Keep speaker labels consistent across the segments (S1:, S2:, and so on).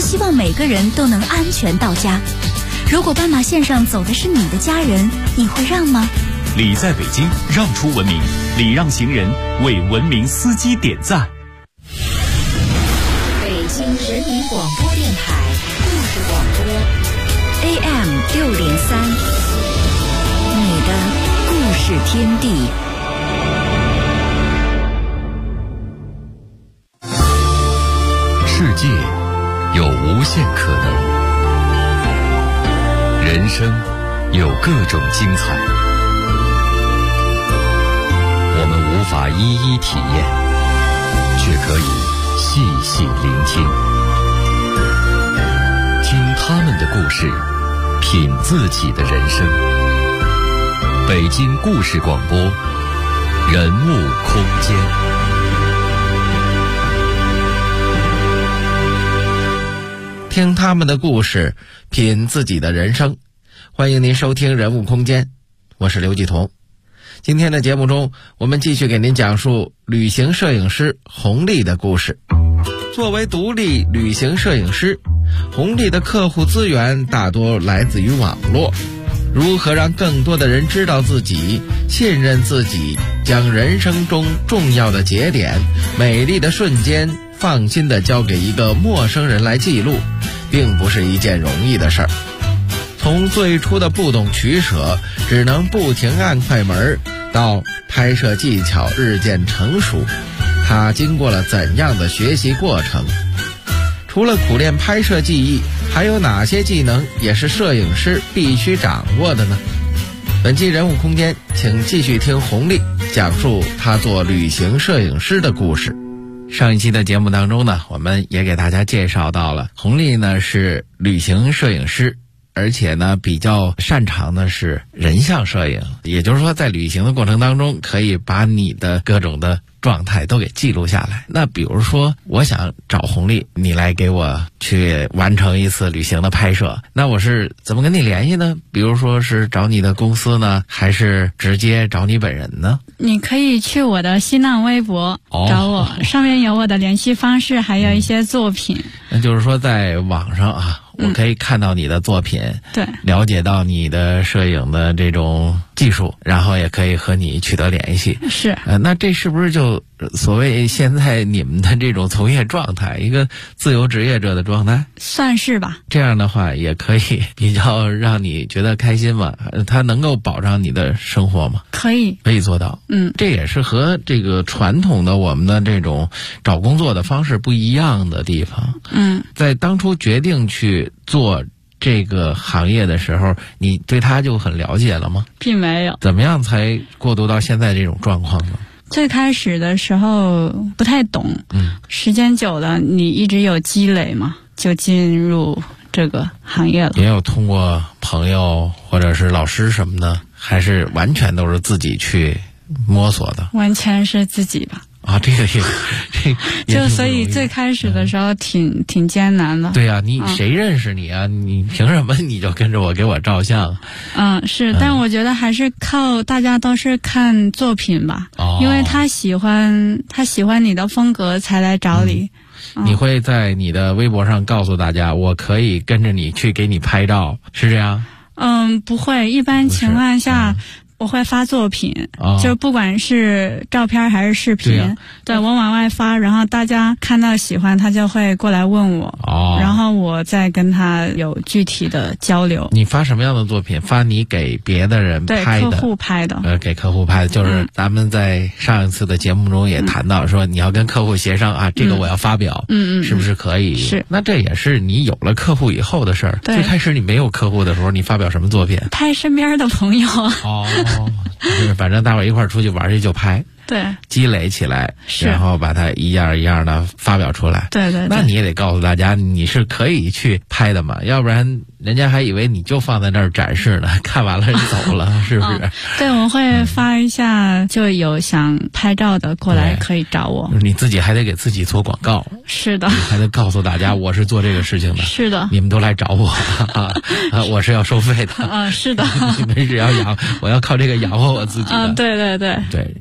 S1: 希望每个人都能安全到家。如果斑马线上走的是你的家人，你会让吗？
S2: 礼在北京，让出文明，礼让行人，为文明司机点赞。
S3: 北京人民广播电台故事广播
S1: AM603，你的故事天地。
S4: 世界有无限可能，人生有各种精彩，我们无法一一体验，却可以细细聆听，听他们的故事，品自己的人生。北京故事广播，人物空间。
S5: 听他们的故事，品自己的人生。欢迎您收听人物空间，我是刘继彤。今天的节目中，我们继续给您讲述旅行摄影师洪丽的故事。作为独立旅行摄影师，洪丽的客户资源大多来自于网络。如何让更多的人知道自己，信任自己，将人生中重要的节点、美丽的瞬间放心地交给一个陌生人来记录，并不是一件容易的事儿。从最初的不懂取舍，只能不停按快门，到拍摄技巧日渐成熟，他经过了怎样的学习过程？除了苦练拍摄技艺，还有哪些技能也是摄影师必须掌握的呢？本期人物空间，请继续听洪丽讲述他做旅行摄影师的故事。上一期的节目当中呢，我们也给大家介绍到了，洪丽呢是旅行摄影师，而且呢比较擅长的是人像摄影，也就是说在旅行的过程当中，可以把你的各种的状态都给记录下来。那比如说我想找洪丽，你来给我去完成一次旅行的拍摄，那我是怎么跟你联系呢？比如说是找你的公司呢，还是直接找你本人呢？
S6: 你可以去我的新浪微博找我，上面有我的联系方式，还有一些作品。
S5: 那就是说在网上啊，我可以看到你的作品，
S6: 对，
S5: 了解到你的摄影的这种技术，然后也可以和你取得联系。
S6: 是，
S5: 那这是不是就所谓现在你们的这种从业状态，一个自由职业者的状态？
S6: 算是吧。
S5: 这样的话也可以比较让你觉得开心嘛？它能够保障你的生活吗？
S6: 可以，
S5: 可以做到。这也是和这个传统的我们的这种找工作的方式不一样的地方。在当初决定去做这个行业的时候，你对它就很了解了吗？
S6: 并没有。
S5: 怎么样才过渡到现在这种状况呢？
S6: 最开始的时候不太懂，时间久了你一直有积累嘛，就进入这个行业了。
S5: 也有通过朋友或者是老师什么的，还是完全都是自己去摸索的？完全是自己吧。啊，这个也
S6: 就所以最开始的时候挺艰难的。
S5: 对啊，你谁认识你啊？你凭什么你就跟着我给我照相？
S6: 是，但我觉得还是靠大家都是看作品吧，因为他喜欢你的风格才来找你。
S5: 你会在你的微博上告诉大家，我可以跟着你去给你拍照，是这样？
S6: 不会，一般情况下。我会发作品，就不管是照片还是视频，对我往外发，然后大家看到喜欢，他就会过来问我，然后我再跟他有具体的交流。你发什么样的作品？发你给别的人拍的？对，客户拍的。给客户拍的，就是咱们在上一次的节目中也谈到说，你要跟客户协商啊，这个我要发表，是不是可以？是。那这也是你有了客户以后的事儿。最开始你没有客户的时候，你发表什么作品？拍身边的朋友。就是反正大伙儿一块儿出去玩去就拍，对，积累起来，然后把它一样一样的发表出来。对对，那你也得告诉大家你是可以去拍的嘛，要不然人家还以为你就放在那儿展示呢，看完了人走了，是不是？对，我会发一下，就有想拍照的过来可以找我。你自己还得给自己做广告。是的，你还得告诉大家我是做这个事情的。是的，你们都来找我我是要收费的。是的，你们是要我要靠这个养活我自己的。对对对对，这也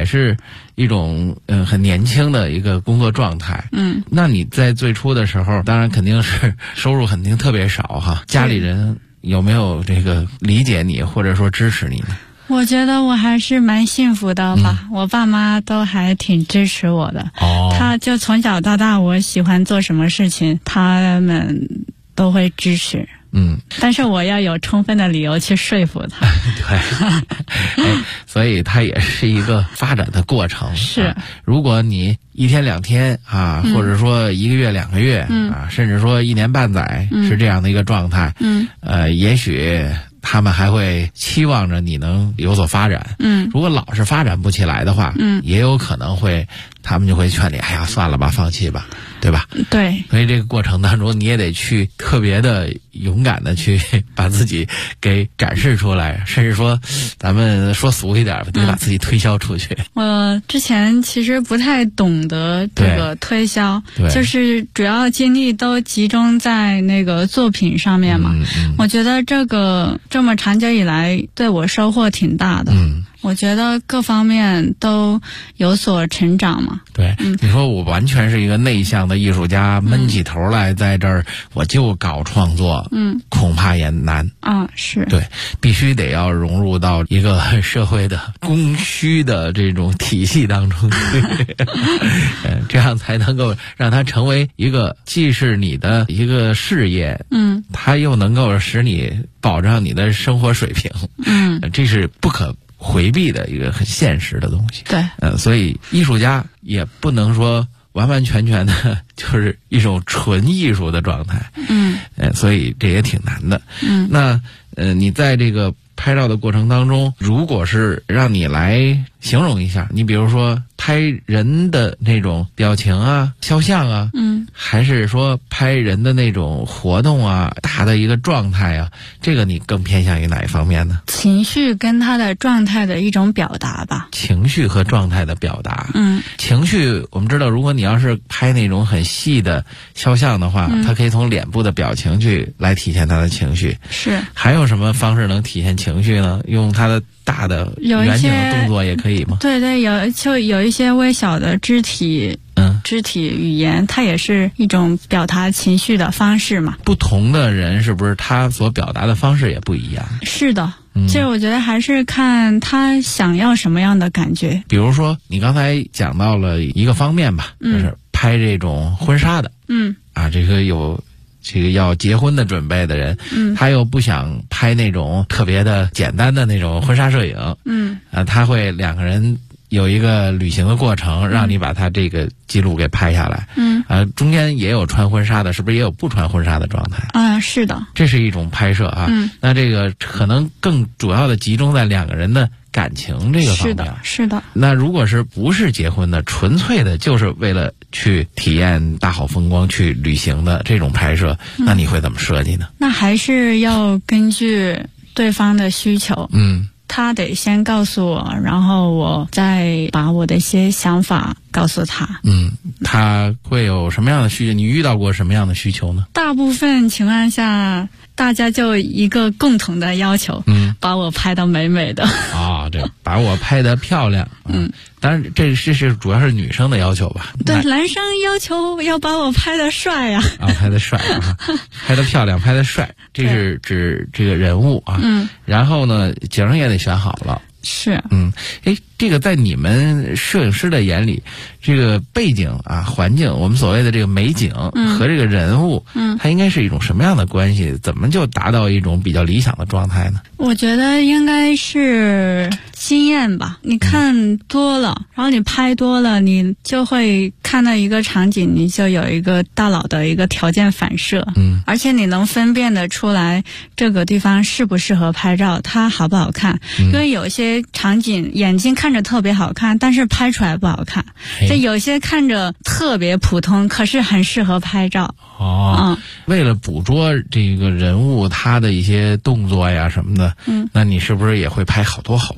S5: 是一种很年轻的一个工作状态。那你在最初的时候，当然肯定是收入肯定特别少哈，家里人有没有这个理解你或者说支持你呢？
S6: 我觉得我还是蛮幸福的吧，我爸妈都还挺支持我的。他就从小到大，我喜欢做什么事情，他们都会支持。但是我要有充分的理由去说服他。
S5: 对，所以它也是一个发展的过程。
S6: 是，
S5: 如果你1天2天啊，或者说1个月2个月啊，甚至说1年半载是这样的一个状态，也许他们还会期望着你能有所发展。如果老是发展不起来的话，也有可能他们就会劝你，哎呀，算了吧，放弃吧，对吧？对。所以这个过程当中，你也得去特别的勇敢的去把自己给展示出来，甚至说，咱们说俗一点，得把自己推销出去。
S6: 我之前其实不太懂得这个推销，就是主要精力都集中在那个作品上面嘛。我觉得这么长久以来对我收获挺大的。我觉得各方面都有所成长嘛。对，
S5: 你说我完全是一个内向的艺术家，闷起头来在这儿我就搞创作，恐怕也难。是。对，必须得要融入到一个社会的供需的这种体系当中，这样才能够让它成为一个既是你的一个事业，它又能够使你保障你的生活水平，这是不可回避的一个很现实的东西。对，所以艺术家也不能说完完全全的就是一种纯艺术的状态。所以这也挺难的。那你在这个拍照的过程当中，如果是让你来形容一下，你比如说拍人的那种表情啊、肖像啊，还是说拍人的那种活动啊、大的一个状态啊，这个你更偏向于哪一方面呢？
S6: 情绪跟他的状态的一种表达吧。
S5: 情绪和状态的表达。情绪我们知道，如果你要是拍那种很细的肖像的话，它可以从脸部的表情去来体现他的情绪。是。还有什么方式能体现情绪呢？用他的大的远景的动作也可以吗？对，
S6: 有一些微小的肢体语言，它也是一种表达情绪的方式嘛。
S5: 不同的人是不是他所表达的方式也不一样？是的。
S6: 其实我觉得还是看他想要什么样的感觉。
S5: 比如说你刚才讲到了一个方面吧，就是拍这种婚纱的。这个有这个要结婚的准备的人，他又不想拍那种特别的简单的那种婚纱摄影，他会两个人有一个旅行的过程，让你把他这个记录给拍下来。中间也有穿婚纱的，是不是也有不穿婚纱的状态？是的，这是一种拍摄啊。那这个可能更主要的集中在两个人的感情这个方面。是的。那如果是不是结婚的，纯粹的就是为了去体验大好风光去旅行的这种拍摄，那你会怎么设计呢？
S6: 那还是要根据对方的需求。他得先告诉我，然后我再把我的一些想法告诉他。
S5: 他会有什么样的需求？你遇到过什么样的需求呢？
S6: 大部分情况下，大家就一个共同的要求，把我拍得美美的。
S5: 对，把我拍得漂亮。当然这是主要是女生的要求吧？
S6: 对，男生要求要把我拍得帅呀。
S5: 拍得帅啊，拍得漂亮，拍得帅，这是指这个人物啊。然后呢，景也得选好了。是。这个在你们摄影师的眼里，这个背景啊、环境，我们所谓的这个美景和这个人物，它应该是一种什么样的关系？怎么就达到一种比较理想的状态呢？
S6: 我觉得应该是经验吧。你看多了，然后你拍多了，你就会看到一个场景，你就有一个大脑的一个条件反射。而且你能分辨得出来这个地方适不适合拍照，它好不好看。因为有些场景眼睛看着特别好看，但是拍出来不好看。这有些看着特别普通，可是很适合拍照。
S5: 为了捕捉这个人物他的一些动作呀什么的，那你是不是也会拍好多好多？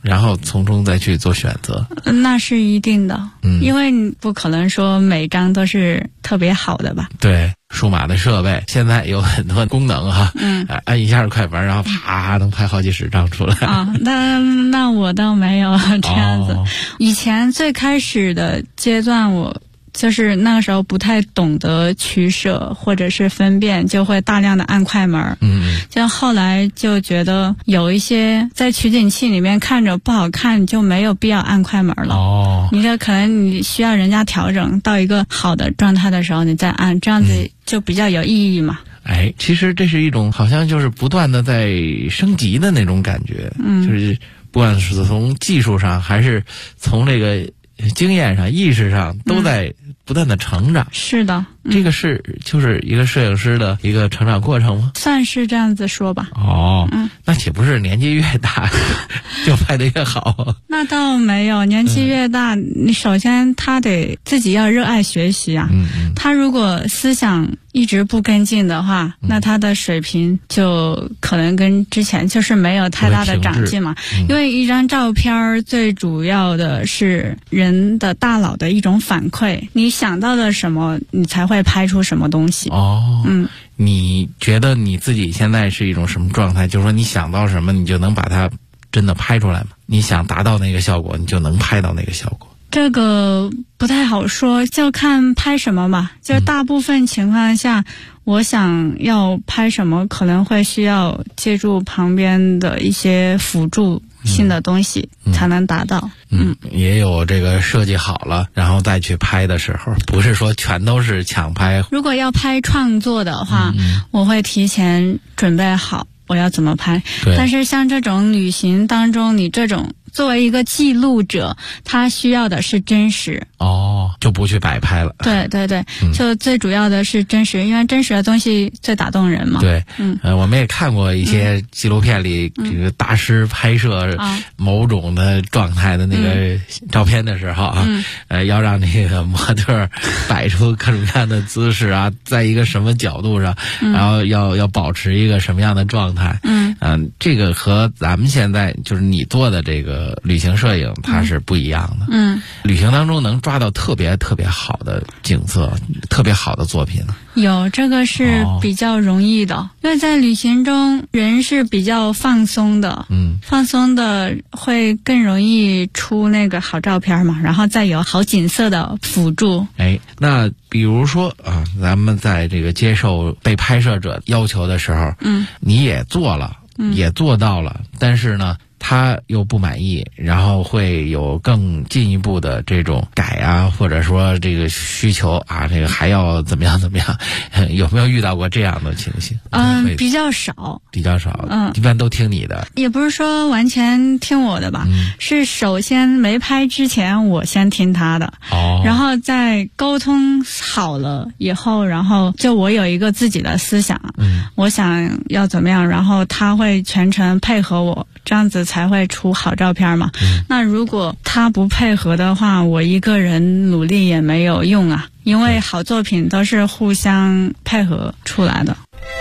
S5: 然后从中再去做选择。
S6: 那是一定的，因为你不可能说每张都是特别好的吧？
S5: 对，数码的设备现在有很多功能哈，按一下快门，然后啪能拍好几十张出来。
S6: 啊，那我倒没有这样子。以前最开始的阶段，我就是那个时候不太懂得取舍或者是分辨，就会大量的按快门。就后来就觉得有一些在取景器里面看着不好看，你就没有必要按快门了。你这可能你需要人家调整到一个好的状态的时候，你再按，这样子就比较有意义嘛。
S5: 其实这是一种好像就是不断的在升级的那种感觉。就是不管是从技术上还是从这个经验上、意识上，都在不断的成长。是的，这个就是一个摄影师的一个成长过程吗？
S6: 算是这样子说吧。
S5: 那岂不是年纪越大就拍得越好？
S6: 那倒没有，年纪越大，你首先他得自己要热爱学习啊。他如果思想一直不跟进的话，那他的水平就可能跟之前就是没有太大的长进嘛。因为一张照片最主要的是人的大脑的一种反馈，你想到的什么，你才会拍出什么东西。
S5: 你觉得你自己现在是一种什么状态？就是说你想到什么，你就能把它真的拍出来吗？你想达到那个效果，你就能拍到那个效果？
S6: 这个不太好说，就看拍什么吧。就大部分情况下，我想要拍什么，可能会需要借助旁边的一些辅助性的东西才能达到。
S5: 也有这个设计好了，然后再去拍的时候，不是说全都是抢拍。
S6: 如果要拍创作的话，我会提前准备好我要怎么拍。但是像这种旅行当中，你这种作为一个记录者，他需要的是真实。
S5: 就不去摆拍了。
S6: 对，就最主要的是真实，因为真实的东西最打动人嘛。
S5: 对，我们也看过一些纪录片里，这个大师拍摄某种的状态的那个照片的时候要让那个模特摆出各种各样的姿势啊，在一个什么角度上，然后要保持一个什么样的状态。这个和咱们现在就是你做的这个旅行摄影，它是不一样的。旅行当中能抓到特别好的景色，特别好的作品。
S6: 有，这个是比较容易的，因为在旅行中人是比较放松的，放松的会更容易出那个好照片嘛，然后再有好景色的辅助。
S5: 那比如说咱们在这个接受被拍摄者要求的时候，你也做了，也做到了，但是呢他又不满意，然后会有更进一步的这种改啊，或者说这个需求啊，这个还要怎么样，有没有遇到过这样的情形？
S6: 比较少，
S5: 一般都听你的。
S6: 也不是说完全听我的吧，是首先没拍之前我先听他的，然后在沟通好了以后，然后就我有一个自己的思想，我想要怎么样，然后他会全程配合我，这样子才会出好照片嘛。那如果他不配合的话，我一个人努力也没有用啊，因为好作品都是互相配合出来的。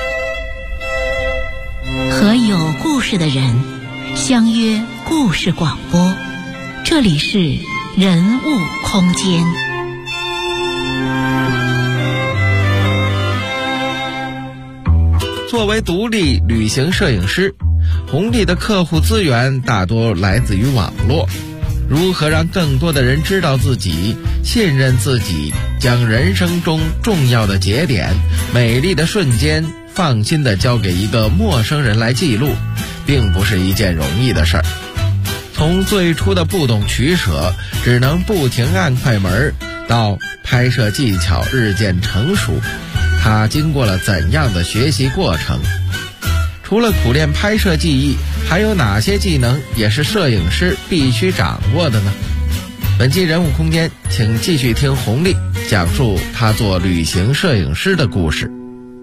S3: 和有故事的人相约故事广播，这里是人物空间。
S5: 作为独立旅行摄影师，红利的客户资源大多来自于网络。如何让更多的人知道自己、信任自己，将人生中重要的节点、美丽的瞬间放心地交给一个陌生人来记录，并不是一件容易的事儿。从最初的不懂取舍，只能不停按快门，到拍摄技巧日渐成熟，他经过了怎样的学习过程？除了苦练拍摄技艺，还有哪些技能也是摄影师必须掌握的呢？本期人物空间，请继续听红丽讲述他做旅行摄影师的故事。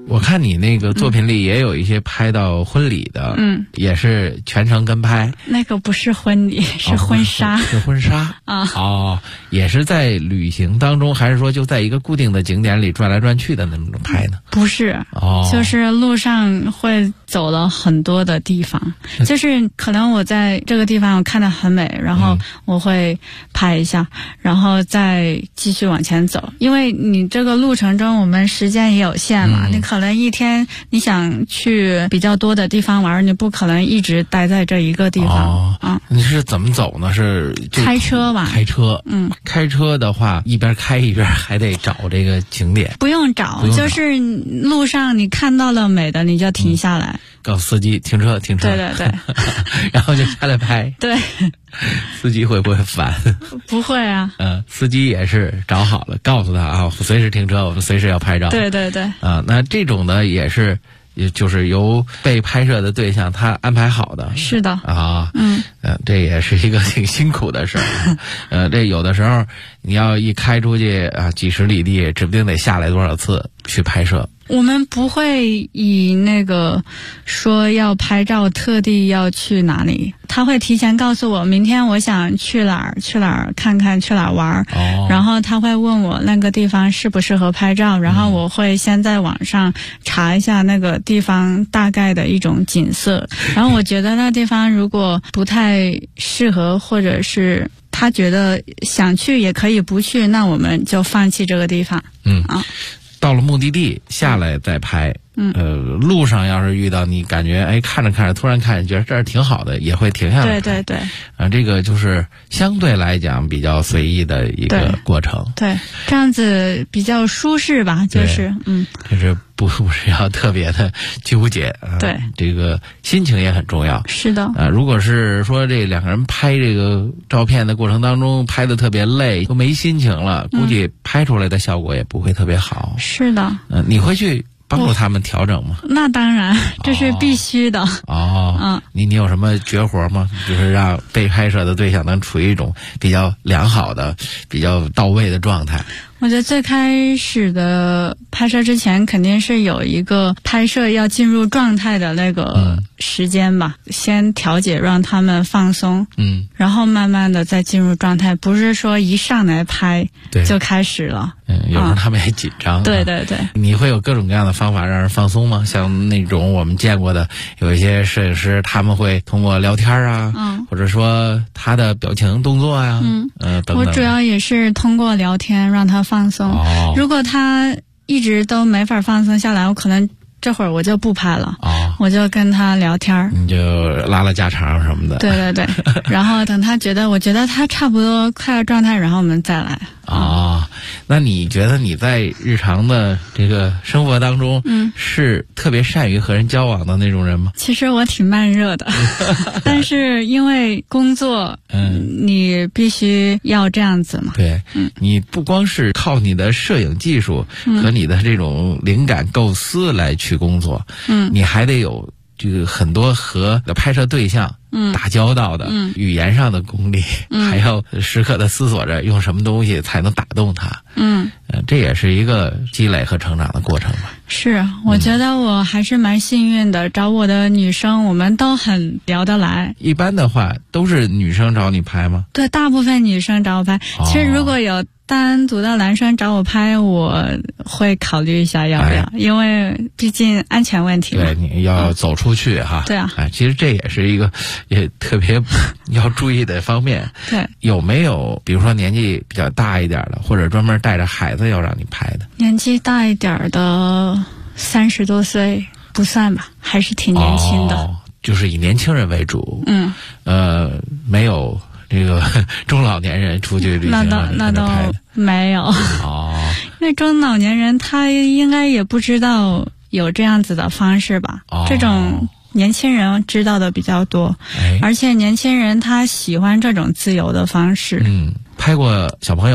S5: 我看你那个作品里也有一些拍到婚礼的，也是全程跟拍。
S6: 那个不是婚礼，是婚纱，
S5: 是婚纱啊。也是在旅行当中，还是说就在一个固定的景点里转来转去的那种拍呢？
S6: 不是，就是路上会走了很多的地方，就是可能我在这个地方我看得很美，然后我会拍一下，然后再继续往前走。因为你这个路程中我们时间也有限嘛，你可能一天你想去比较多的地方玩，你不可能一直待在这一个地方。
S5: 你是怎么走呢？是
S6: 开车吧？
S5: 开车，开车的话一边开一边还得找这个景点。
S6: 不用找，就是路上你看到了美的你就停下来，
S5: 告诉司机停车。
S6: 对
S5: 然后就下来拍。对，司机会不会烦？
S6: 不会啊。
S5: 司机也是找好了，告诉他啊，随时停车，我们随时要拍照。
S6: 对
S5: 那这种呢也是。也就是由被拍摄的对象他安排好的。
S6: 是的
S5: 这也是一个挺辛苦的事儿。这有的时候你要一开出去几十里地，指不定得下来多少次去拍摄。
S6: 我们不会以那个说要拍照特地要去哪里，他会提前告诉我明天我想去哪儿看看，去哪儿玩。然后他会问我那个地方适不适合拍照，然后我会先在网上查一下那个地方大概的一种景色，然后我觉得那地方如果不太适合，或者是他觉得想去也可以不去，那我们就放弃这个地方。
S5: 到了目的地下来再拍。路上要是遇到你感觉看着突然看觉得这儿挺好的，也会停下来。
S6: 对
S5: 这个就是相对来讲比较随意的一个过程。对，
S6: 这样子比较舒适吧，就是
S5: 就是不是要特别的纠结。对，这个心情也很重要。
S6: 是的。
S5: 如果是说这两个人拍这个照片的过程当中拍得特别累，都没心情了，估计拍出来的效果也不会特别好。
S6: 是的。
S5: 你会去帮助他们调整吗？
S6: 那当然，这是必须的。
S5: 你有什么绝活吗？就是让被拍摄的对象能处于一种比较良好的、比较到位的状态。
S6: 我觉得最开始的拍摄之前肯定是有一个拍摄要进入状态的那个时间吧，先调节让他们放松，然后慢慢的再进入状态，不是说一上来拍就开始了。
S5: 有时候他们也紧张。
S6: 对。
S5: 你会有各种各样的方法让人放松吗？像那种我们见过的有一些摄影师，他们会通过聊天或者说他的表情动作等等。
S6: 我主要也是通过聊天让他放松。如果他一直都没法放松下来，我可能这会儿我就不拍了。我就跟他聊天，
S5: 你就拉拉家常什么的。
S6: 对然后等他我觉得他差不多快要状态，然后我们再来。
S5: 那你觉得你在日常的这个生活当中是特别善于和人交往的那种人吗？
S6: 其实我挺慢热的但是因为工作你必须要这样子嘛。
S5: 对，你不光是靠你的摄影技术和你的这种灵感构思来去工作，你还得有这个很多和拍摄对象打交道的语言上的功力，还要时刻的思索着用什么东西才能打动他。这也是一个积累和成长的过程吧。
S6: 是，我觉得我还是蛮幸运的，找我的女生我们都很聊得来。
S5: 一般的话都是女生找你拍吗？
S6: 对，大部分女生找我拍。其实如果有单独的男生找我拍，我会考虑一下要不要，因为毕竟安全问题嘛。
S5: 对，你要走出去哈。
S6: 对啊。
S5: 其实这也是一个也特别要注意的方面。
S6: 对。
S5: 有没有比如说年纪比较大一点的，或者专门带着孩子要让你拍的？
S6: 年纪大一点的30多岁不算吧，还是挺年轻的。
S5: 就是以年轻人为主。没有这个中老年人出去旅行
S6: 那都没有。因为中老年人他应该也不知道有这样子的方式吧。这种年轻人知道的比较多。而且年轻人他喜欢这种自由的方式。
S5: 拍过小朋友吗？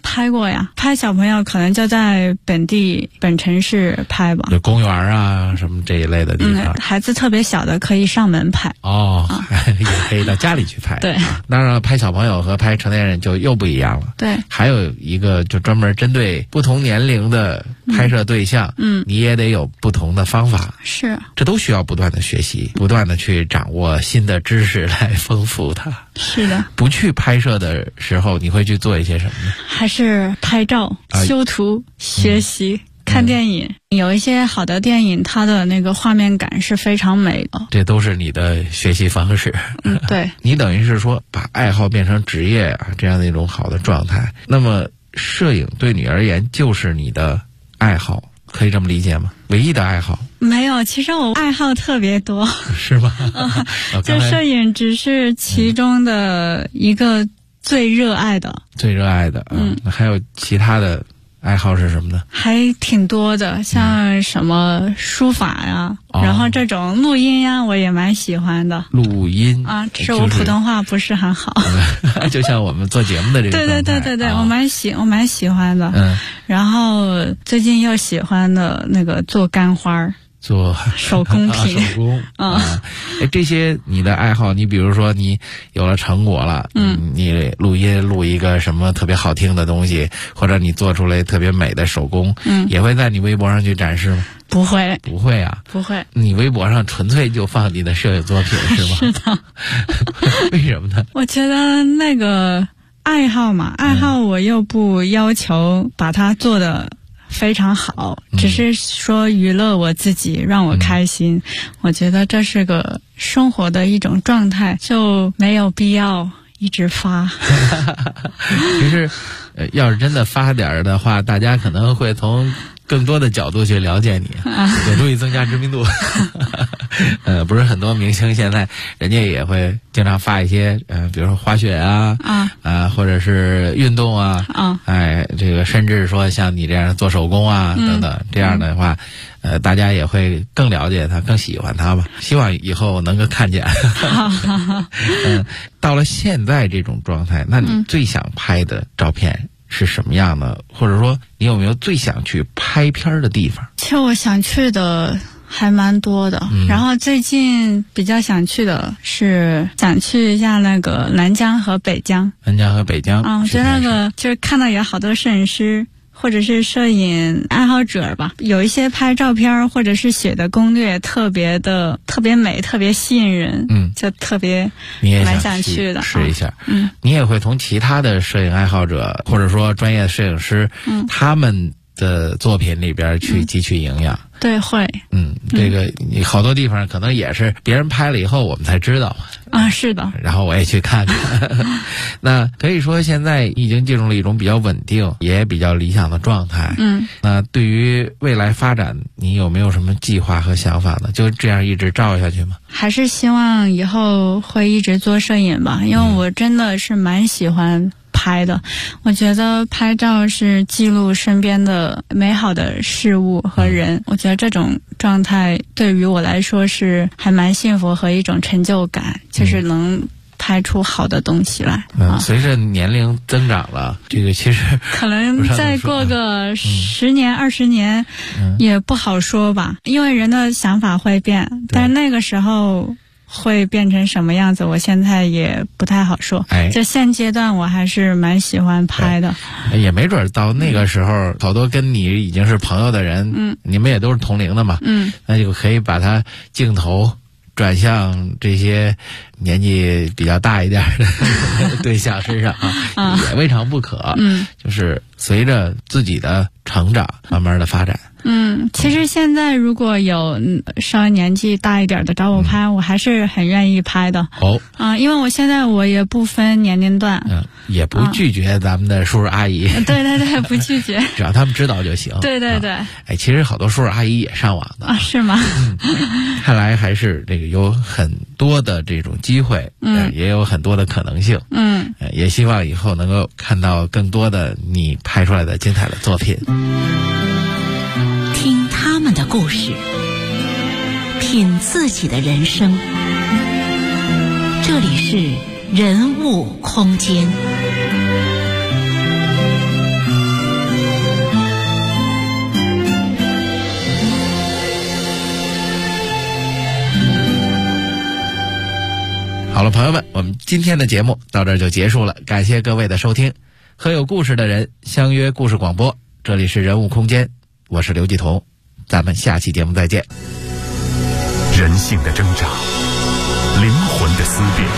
S6: 拍过呀，拍小朋友可能就在本城市拍吧，
S5: 就公园啊什么这一类的地方。
S6: 孩子特别小的可以上门拍。
S5: 也可以到家里去拍。
S6: 对，
S5: 当然拍小朋友和拍成年人就又不一样了。
S6: 对，
S5: 还有一个就专门针对不同年龄的拍摄对象，你也得有不同的方法。
S6: 是，
S5: 这都需要不断的学习，不断的去掌握新的知识来丰富它。
S6: 是的。
S5: 不去拍摄的时候，你会去做一些什么呢？
S6: 还是拍照、修图、学习。看电影，有一些好的电影，它的那个画面感是非常美的。
S5: 这都是你的学习方式。
S6: 对。
S5: 你等于是说把爱好变成职业啊，这样的一种好的状态。那么摄影对你而言就是你的爱好，可以这么理解吗？唯一的爱好？
S6: 没有，其实我爱好特别多。
S5: 是吗？
S6: 就摄影只是其中的一个最热爱的。
S5: 最热爱的。还有其他的爱好是什么呢？
S6: 还挺多的，像什么书法呀，然后这种录音呀，我也蛮喜欢的。
S5: 录音
S6: 啊，只是我普通话不是很好。
S5: 就像我们做节目的这个状态。
S6: 对，我蛮喜欢的。然后最近又喜欢的那个做干花。
S5: 做
S6: 手工品。
S5: 手工这些你的爱好，你比如说你有了成果了，你录一个什么特别好听的东西，或者你做出来特别美的手工，也会在你微博上去展示吗？
S6: 不会。
S5: 不会啊？
S6: 不会。
S5: 你微博上纯粹就放你的摄影作品是吗？
S6: 是的。
S5: 为什么呢？
S6: 我觉得那个爱好嘛，爱好我又不要求把它做的非常好，只是说娱乐我自己，让我开心。我觉得这是个生活的一种状态，就没有必要一直发。
S5: 其实要是真的发点的话，大家可能会从更多的角度去了解你，有助于增加知名度。不是很多明星现在人家也会经常发一些比如说滑雪啊，或者是运动啊，这个甚至说像你这样做手工啊等等，这样的话大家也会更了解他，更喜欢他吧。希望以后能够看见。到了现在这种状态，那你最想拍的照片是什么样的？或者说你有没有最想去拍片的地方？
S6: 其实我想去的还蛮多的，然后最近比较想去的是想去一下那个南疆和北疆。
S5: 南疆和北疆
S6: 我觉得那个就是看到有好多摄影师或者是摄影爱好者吧，有一些拍照片或者是写的攻略特别美，特别吸引人，就特别蛮想去的，
S5: 试一下。你也会从其他的摄影爱好者或者说专业摄影师，他们的作品里边去汲取营养。
S6: 对，会。
S5: 这个你好多地方可能也是别人拍了以后我们才知道
S6: 是的。
S5: 然后我也去看看。那可以说现在已经进入了一种比较稳定也比较理想的状态。那对于未来发展你有没有什么计划和想法呢？就这样一直照下去吗？
S6: 还是希望以后会一直做摄影吧，因为我真的是蛮喜欢拍的。我觉得拍照是记录身边的美好的事物和人，我觉得这种状态对于我来说是还蛮幸福和一种成就感，就是能拍出好的东西来。
S5: 随着年龄增长了，这个其实
S6: 可能再过个10年20年也不好说吧，因为人的想法会变，但是那个时候会变成什么样子我现在也不太好说。就现阶段我还是蛮喜欢拍的。
S5: 也没准到那个时候好多跟你已经是朋友的人，你们也都是同龄的嘛，那就可以把他镜头转向这些年纪比较大一点的对象身上也未尝不可。就是随着自己的成长慢慢的发展。
S6: 其实现在如果有稍微年纪大一点的找我拍，我还是很愿意拍的。因为我现在我也不分年龄段，
S5: 也不拒绝咱们的叔叔阿姨。
S6: 对，不拒绝，
S5: 只要他们知道就行。
S6: 对。
S5: 其实好多叔叔阿姨也上网的
S6: 是吗？
S5: 看来还是这个有很多的这种机会，也有很多的可能性。也希望以后能够看到更多的你拍出来的精彩的作品。
S3: 听他们的故事，品自己的人生。这里是人物空间。
S5: 好了，朋友们，我们今天的节目到这儿就结束了，感谢各位的收听。和有故事的人相约故事广播，这里是人物空间，我是刘继彤，咱们下期节目再见。
S2: 人性的挣扎，灵魂的思辨，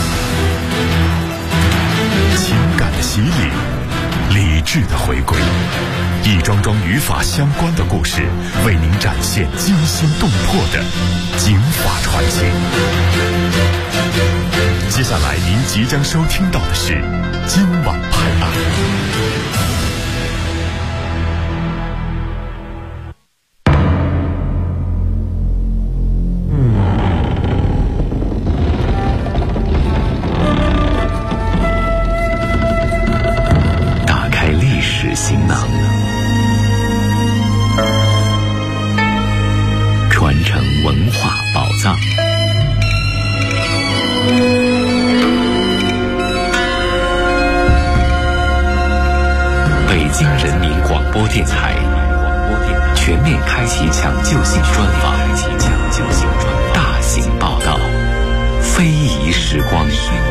S2: 情感的洗礼，理智的回归，一桩桩与法相关的故事，为您展现惊心动魄的警法传奇。接下来您即将收听到的是今晚拍案。打开历史行囊，传承文化宝藏。北京人民广播电台全面开启抢救性专访，大型报道，非遗时光。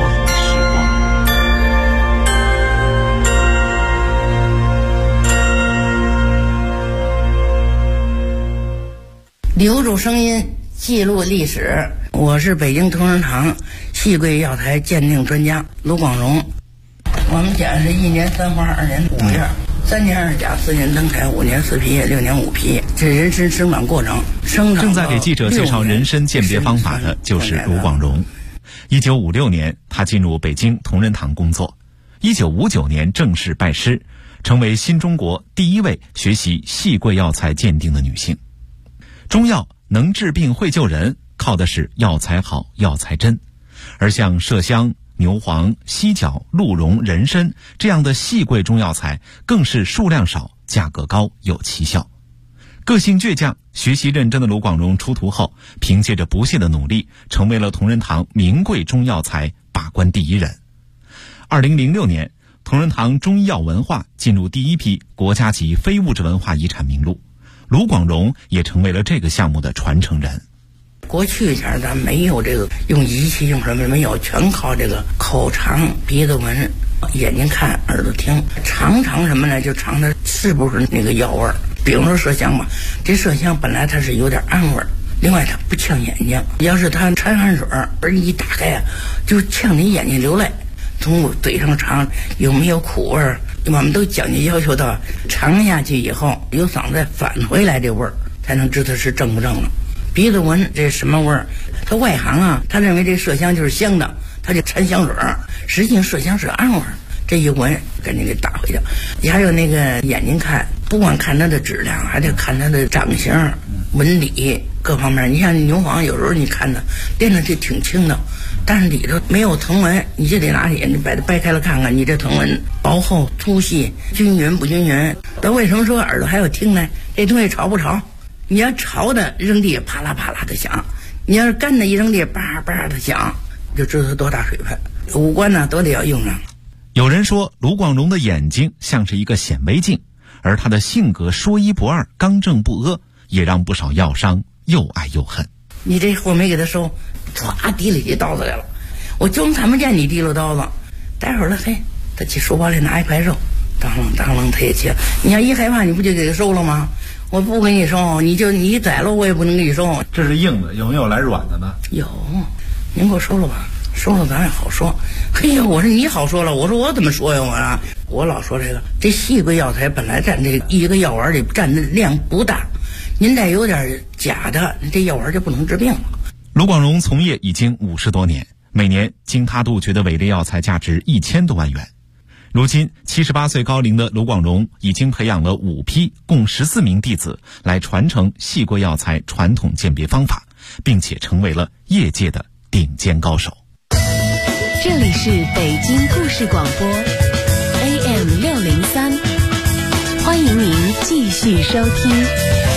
S7: 留住声音，记录历史。我是北京同仁堂细桂药材鉴定专家卢广荣。我们讲是1年3花2年5叶，3年2甲4年登台5年4皮6年5皮，这人参生长过程。
S2: 正在给记者介绍人参鉴别方法的就是卢广荣。1956年，他进入北京同仁堂工作。1959年正式拜师，成为新中国第一位学习细桂药材鉴定的女性。中药能治病会救人，靠的是药材好药材真，而像麝香、牛黄、犀角、鹿茸、人参这样的细桂中药材更是数量少，价格高，有奇效。个性倔强、学习认真的卢广荣出徒后，凭借着不懈的努力，成为了同仁堂名贵中药材把关第一人。2006年，同仁堂中医药文化进入第一批国家级非物质文化遗产名录，卢广荣也成为了这个项目的传承人。
S7: 过去前咱没有这个用仪器用什么没有，全靠这个口尝、鼻子闻、眼睛看、耳朵听，尝什么呢？就尝它是不是那个药味儿。比如说麝香吧，这麝香本来它是有点暗味儿，另外它不呛眼睛，要是它掺汗水而一打开啊，就呛你眼睛流泪。从嘴上尝有没有苦味儿，我们都讲究要求到尝下去以后由嗓子返回来这味儿，才能知道是正不正了。鼻子闻这什么味儿？他外行啊，他认为这麝香就是香的，他就掺香水儿，实际上麝香是暗味儿。这一闻赶紧给打回去。还有那个眼睛看，不光看它的质量，还得看它的长相、纹理各方面。你像牛黄，有时候你看它练的就挺轻的，但是里头没有藤纹，你就得拿眼睛把它掰开了看看，你这藤纹薄厚、粗细、均匀不均匀。那为什么说耳朵还要听呢？这东西潮不潮？你要潮的扔地啪啦啪啦的响，你要是干的一扔地叭叭的响，就知道它多大水分。五官呢都得要用上。
S2: 有人说卢广荣的眼睛像是一个显微镜，而他的性格说一不二、刚正不阿，也让不少药商又爱又恨。
S7: 你这货没给他收，唰提里起刀子来了，我就看不见你提了刀子，待会儿了嘿，他去书包里拿一块肉，当啷当啷他也切。你要一害怕，你不就给他收了吗？我不给你收，你宰了我也不能给你收。
S8: 这是硬的，有没有来软的呢？
S7: 有，您给我收了吧，收了咱也好说。嘿呀，我说你好说了，我说我怎么说呀？我老说这细桂药材本来占这一个药丸里占的量不大，您再有点假的，这药丸就不能治病了。
S2: 卢广荣从业已经50多年，每年经他杜绝的伪劣药材价值1000多万元。如今78岁高龄的卢广荣已经培养了5批共14名弟子来传承细桂药材传统鉴别方法，并且成为了业界的顶尖高手。
S3: 这里是北京故事广播 AM603，欢迎您继续收听。